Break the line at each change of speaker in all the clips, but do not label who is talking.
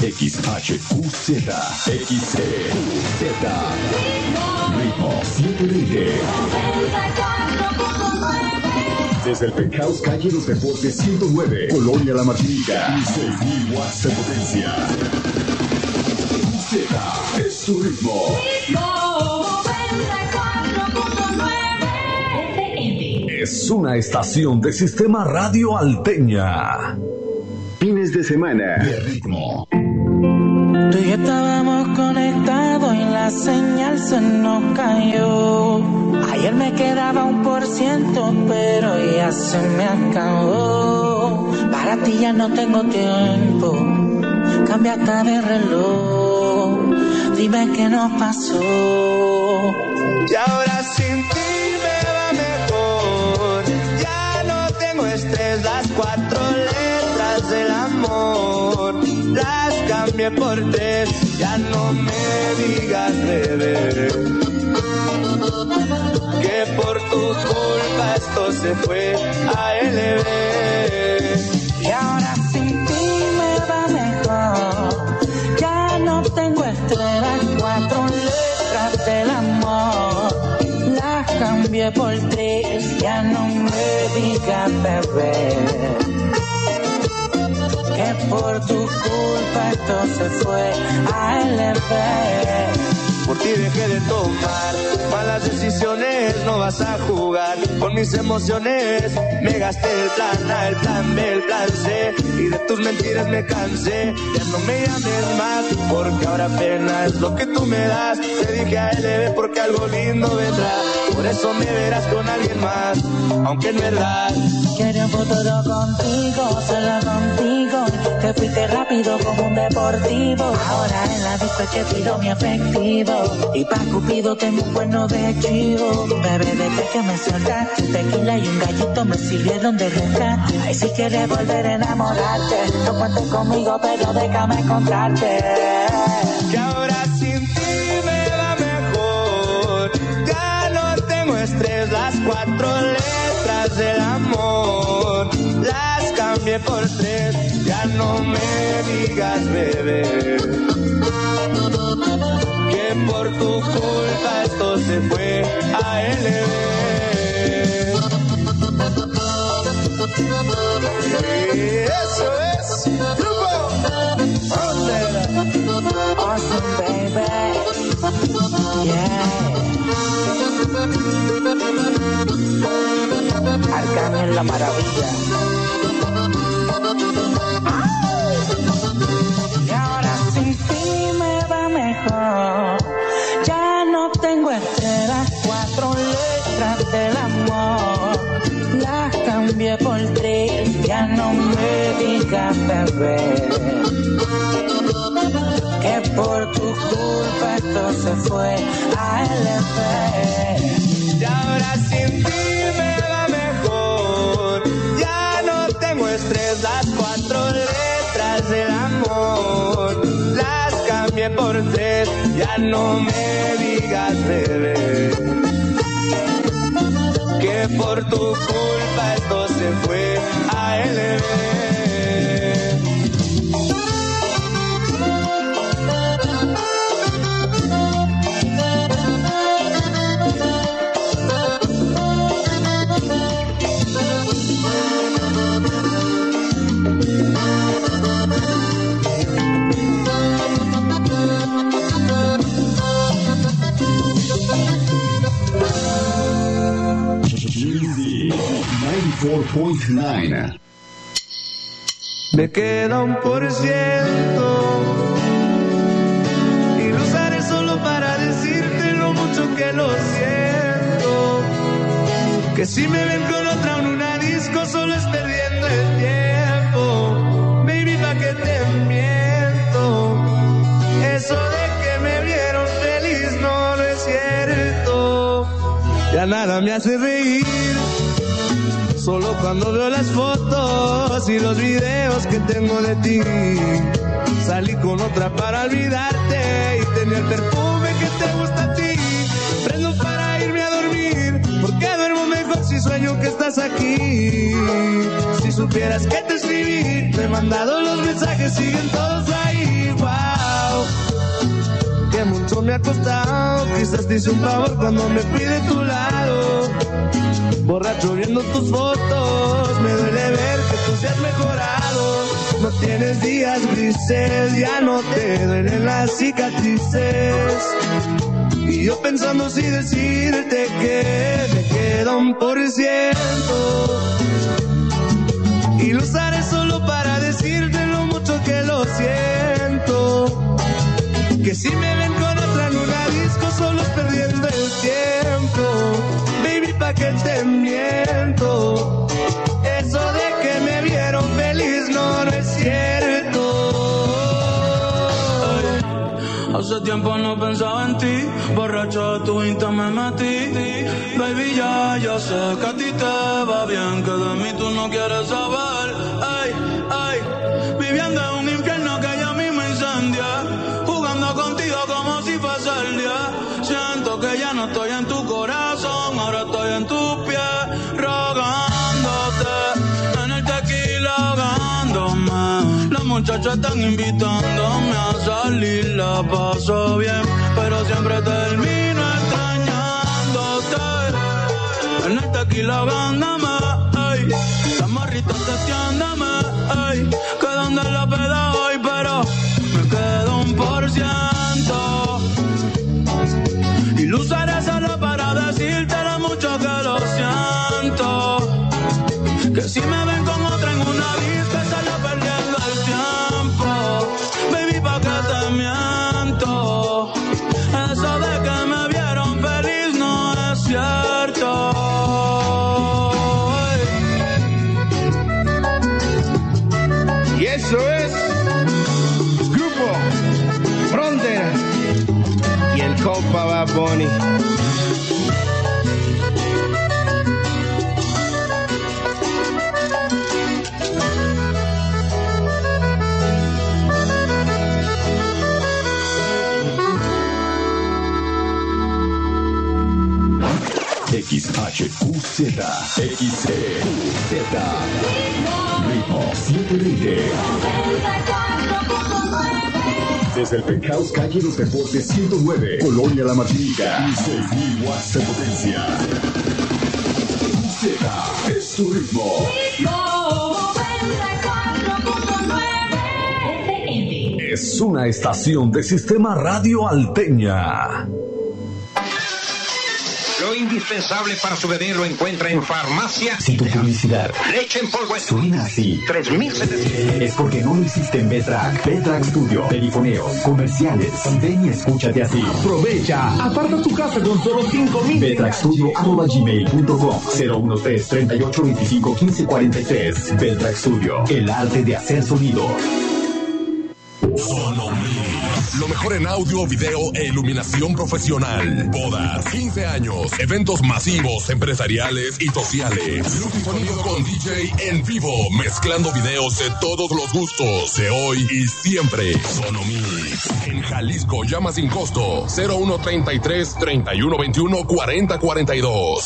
XHQZ, XCQZ, Ritmo 720. Desde el Penthouse Calle Los Deportes 109, Colonia La Martinica, 6.000 watts de potencia. Z es su ritmo. Es una estación de Sistema Radio Alteña. Fines de semana de ritmo.
Tú y yo estábamos conectados y la señal se nos cayó. Ayer me quedaba 1%, pero ya se me acabó. Para ti ya no tengo tiempo, cambiaste de reloj. Dime qué nos pasó.
Y ahora sin ti me va mejor. Ya no tengo estrés, las 4 letras del amor las cambié por 3. Ya no me digas bebé, que por tu culpa esto se fue a LB.
Y ahora sin ti me va mejor. Ya no tengo estrés, las 4 letras del amor las cambié por 3. Ya no me digas bebé, que por tu culpa esto se fue a LB.
Por ti dejé de tomar malas decisiones, no vas a jugar con mis emociones. Me gasté el plan A, el plan B, el plan C, y de tus mentiras me cansé. Ya no me llames más, porque ahora apenas es lo que tú me das. Te dije a LB porque algo lindo vendrá, por eso me verás con alguien más, aunque en verdad
quiero un futuro contigo, solo contigo. Te fuiste rápido como un deportivo. Ahora en la disco es que tiro mi efectivo, y pa' Cupido tengo un cuerno de chivo. Bebé, desde que me soltaste, tequila y un gallito me sirvieron de rescate. Ay, si quieres volver a enamorarte, no cuentes conmigo, pero déjame contarte
que ahora sin ti me va mejor. Ya no tengo estrés, las 4 letras del amor las cambié por 3. Ya no me digas bebé, que por tu culpa esto se fue a LB. Eso es grupo
Awesome baby, yeah. Arcángel la maravilla. Y ahora sin ti me va mejor. Ya no tengo estrellas, 4 letras del amor las cambié por 3. Ya no me digas bebé, que por tu culpa esto se fue a LB.
Y ahora sin ti me va mejor. Ya no tengo estrés, las 4 letras del amor las cambié por 3. Ya no me digas bebé, que por tu culpa esto se fue a LB.
Easy 94.9.
Me queda 1% y lo usaré solo para decirte lo mucho que lo siento. Que si me ven con otra en una disco solo es perdiendo el tiempo. Baby, pa' que te miento. Eso de que me vieron feliz no es cierto. Ya nada me hace reír, solo cuando veo las fotos y los videos que tengo de ti. Salí con otra para olvidarte y tenía el perfume que te gusta a ti. Prendo para irme a dormir, porque duermo mejor si sueño que estás aquí. Si supieras que te escribí, te he mandado los mensajes, siguen todos ahí. me ha costado. Quizás te hice un favor cuando me fui de tu lado. Borracho viendo tus fotos, me duele ver que tú seas mejorado. No tienes días grises, ya no te duelen las cicatrices. Y yo pensando si decirte que me queda 1%. Y lo usaré solo para decirte lo mucho que lo siento. Que si me ven con otra en una disco solo es perdiendo el tiempo. Baby, pa' que te miento. Eso de que me vieron feliz no es cierto.
Hace tiempo no pensaba en ti, borracho de tu Insta me metí. Baby, ya sé que a ti te va bien, que de mí tú no quieres saber. Ay, viviendo en un infierno que ya mismo incendia, jugando contigo como si fuese el día. Siento que ya no estoy en tu corazón, ahora estoy en tus pies, rogándote, en el tequila ahogándome. Las muchachas están invitándome a salir, la paso bien, pero siempre termino extrañándote. En el tequila ahogándome, ey, las morritas testeándome, ey, que donde la peda hoy, pero me quedo 1%. Y lo usaré solo para decirte lo mucho que lo siento. Que si me ven con otra en una disco, solo perdiendo el tiempo. Baby, pa' que te miento. Eso de que me vieron feliz no es cierto.
Y eso es Grupo Frontera y el compa Bad Bunny.
XHQZ, XCQZ, Ritmo 720. Desde el Penthouse Calle Los Deportes 109, Colonia La Martinica, y 6.000 watts de potencia. Z es tu ritmo. Es una estación de Sistema Radio Alteña.
Lo indispensable para su bebé lo encuentra en Farmacia.
Si tu publicidad
Leche en polvo
suena así,
3.700.
es porque no lo hiciste en Betrack. Betrack Studio, telefoneos, comerciales. Ven y escúchate así.
Aprovecha, aparta tu casa con solo 5,000.
BetrackStudio@gmail.com 013-3825-1543. Betrack Studio, el arte de hacer sonido.
Lo mejor en audio, video e iluminación profesional. Bodas, 15 años, eventos masivos, empresariales y sociales. Luz y sonido con DJ en vivo, mezclando videos de todos los gustos, de hoy y siempre. Sonomix. En Jalisco, llama sin costo. 0133-3121-4042.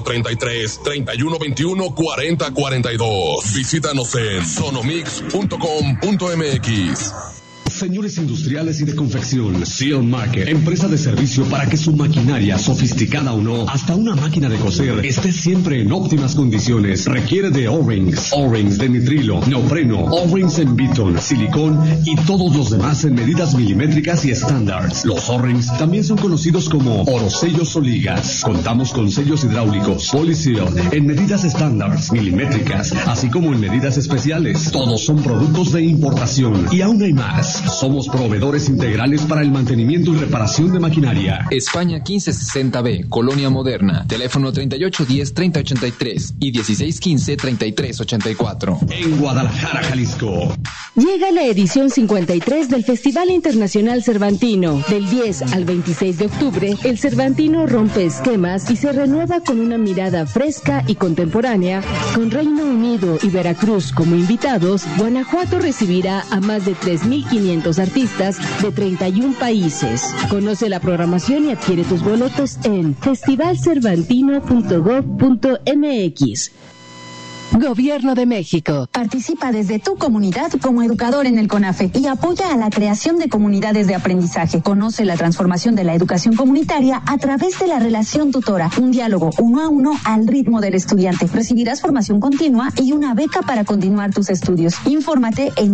0133-3121-4042. Visítanos en sonomix.com.mx.
Señores industriales y de confección, Seal Market, empresa de servicio para que su maquinaria, sofisticada o no, hasta una máquina de coser, esté siempre en óptimas condiciones. Requiere de O-rings, O-rings de nitrilo, neopreno, O-rings en Beaton, silicón y todos los demás en medidas milimétricas y estándares. Los O-rings también son conocidos como orosellos o ligas. Contamos con sellos hidráulicos, Polyseal, en medidas estándares, milimétricas, así como en medidas especiales. Todos son productos de importación y aún hay más. Somos proveedores integrales para el mantenimiento y reparación de maquinaria.
España 1560B, Colonia Moderna. Teléfono 3810-3083 y 1615-3384.
En Guadalajara, Jalisco.
Llega la edición 53 del Festival Internacional Cervantino. Del 10 al 26 de octubre, el Cervantino rompe esquemas y se renueva con una mirada fresca y contemporánea. Con Reino Unido y Veracruz como invitados, Guanajuato recibirá a más de 3,500 artistas de 31 países. Conoce la programación y adquiere tus boletos en festivalcervantino.gov.mx. Gobierno de México.
Participa desde tu comunidad como educador en el CONAFE y apoya a la creación de comunidades de aprendizaje. Conoce la transformación de la educación comunitaria a través de la relación tutora, un diálogo 1 a 1 al ritmo del estudiante. Recibirás formación continua y una beca para continuar tus estudios. Infórmate en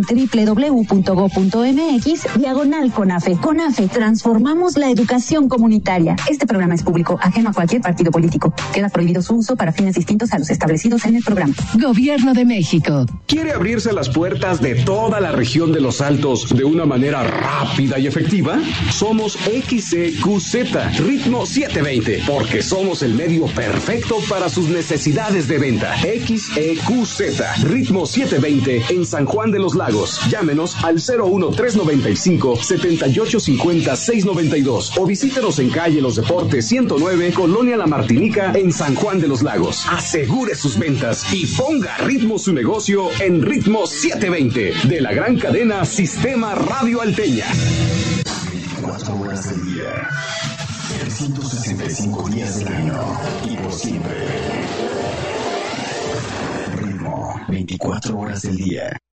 www.go.mx/CONAFE. CONAFE, transformamos la educación comunitaria. Este programa es público, ajeno a cualquier partido político. Queda prohibido su uso para fines distintos a los establecidos en el programa.
Gobierno de México.
¿Quiere abrirse las puertas de toda la región de Los Altos de una manera rápida y efectiva? Somos XCQZ, Ritmo 720, porque somos el medio perfecto para sus necesidades de venta. XCQZ, Ritmo 720 en San Juan de los Lagos. Llámenos al 01395-7850-692 o visítenos en calle Los Deportes 109, Colonia La Martinica, en San Juan de los Lagos. Asegure sus ventas y ponga ritmo su negocio en Ritmo 720 de la gran cadena Sistema Radio Alteña.
24 horas del día, 365 días del año y por siempre. Ritmo, 24 horas del día.